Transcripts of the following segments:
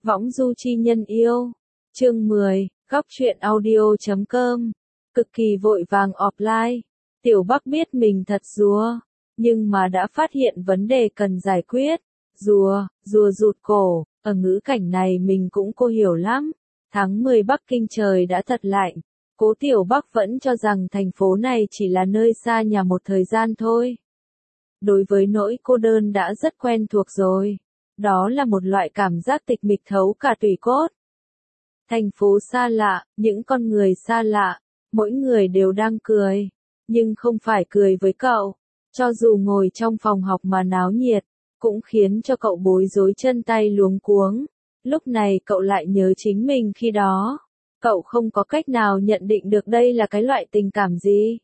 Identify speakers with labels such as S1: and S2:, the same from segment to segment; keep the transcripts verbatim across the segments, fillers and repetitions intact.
S1: Võng du chi nhân yêu. Chương mười, góc truyện audio chấm com. Cực kỳ vội vàng offline. Tiểu Bắc biết mình thật rùa, nhưng mà đã phát hiện vấn đề cần giải quyết. Rùa, rùa rụt cổ, ở ngữ cảnh này mình cũng cô hiểu lắm. Tháng mười Bắc Kinh trời đã thật lạnh. Cố Tiểu Bắc vẫn cho rằng thành phố này chỉ là nơi xa nhà một thời gian thôi. Đối với nỗi cô đơn đã rất quen thuộc rồi. Đó là một loại cảm giác tịch mịch thấu cả tủy cốt. Thành phố xa lạ, những con người xa lạ, mỗi người đều đang cười, nhưng không phải cười với cậu. Cho dù ngồi trong phòng học mà náo nhiệt, cũng khiến cho cậu bối rối chân tay luống cuống. Lúc này cậu lại nhớ chính mình khi đó. Cậu không có cách nào nhận định được đây là cái loại tình cảm gì.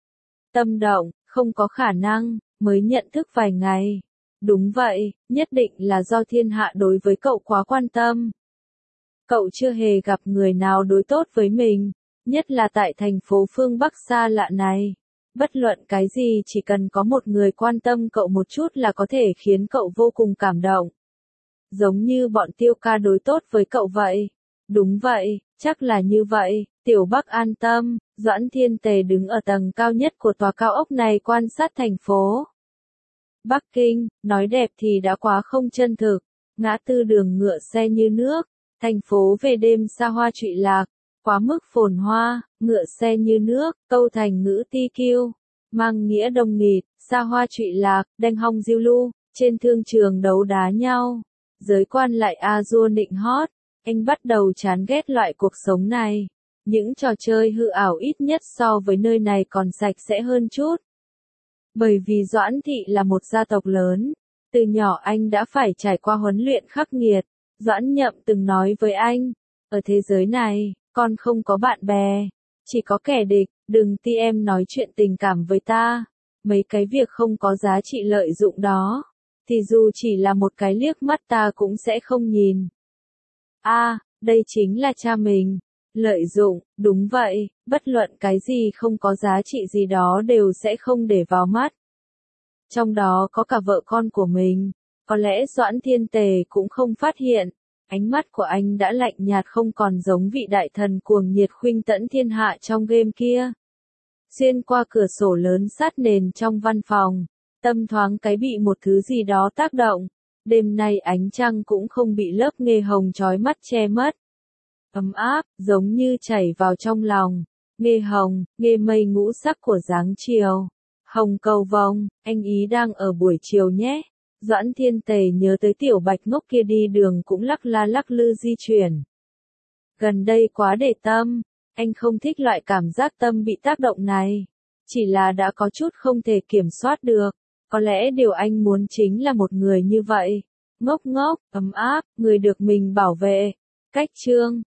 S1: Tâm động, không có khả năng, mới nhận thức vài ngày. Đúng vậy, nhất định là do thiên hạ đối với cậu quá quan tâm. Cậu chưa hề gặp người nào đối tốt với mình, nhất là tại thành phố phương Bắc xa lạ này. Bất luận cái gì chỉ cần có một người quan tâm cậu một chút là có thể khiến cậu vô cùng cảm động. Giống như bọn Tiêu ca đối tốt với cậu vậy. Đúng vậy, chắc là như vậy. Tiểu Bắc an tâm. Doãn Thiên Tề đứng ở tầng cao nhất của tòa cao ốc này quan sát thành phố Bắc Kinh, nói đẹp thì đã quá không chân thực. Ngã tư đường ngựa xe như nước, thành phố về đêm xa hoa trụy lạc, quá mức phồn hoa, ngựa xe như nước, câu thành ngữ ti kiêu, mang nghĩa đông nghịt, xa hoa trụy lạc, đanh hong diêu lưu, trên thương trường đấu đá nhau. Giới quan lại a dua nịnh hót, anh bắt đầu chán ghét loại cuộc sống này. Những trò chơi hư ảo ít nhất so với nơi này còn sạch sẽ hơn chút. Bởi vì Doãn Thị là một gia tộc lớn, từ nhỏ anh đã phải trải qua huấn luyện khắc nghiệt. Doãn Nhậm từng nói với anh, ở thế giới này, con không có bạn bè, chỉ có kẻ địch, đừng ti em nói chuyện tình cảm với ta. Mấy cái việc không có giá trị lợi dụng đó, thì dù chỉ là một cái liếc mắt ta cũng sẽ không nhìn. A, à, đây chính là cha mình. Lợi dụng, đúng vậy, bất luận cái gì không có giá trị gì đó đều sẽ không để vào mắt. Trong đó có cả vợ con của mình. Có lẽ Doãn Thiên Tề cũng không phát hiện, ánh mắt của anh đã lạnh nhạt không còn giống vị đại thần cuồng nhiệt khuynh tẫn thiên hạ trong game kia. Xuyên qua cửa sổ lớn sát nền trong văn phòng, tâm thoáng cái bị một thứ gì đó tác động. Đêm nay ánh trăng cũng không bị lớp nghê hồng chói mắt che mất. Ấm áp, giống như chảy vào trong lòng. Nghê hồng, nghê mây ngũ sắc của dáng chiều. Hồng cầu vồng, anh ý đang ở buổi chiều nhé. Doãn Thiên Tề nhớ tới tiểu bạch ngốc kia đi đường cũng lắc la lắc lư di chuyển. Gần đây quá để tâm, anh không thích loại cảm giác tâm bị tác động này. Chỉ là đã có chút không thể kiểm soát được. Có lẽ điều anh muốn chính là một người như vậy. Ngốc ngốc, ấm áp, người được mình bảo vệ. Cách chương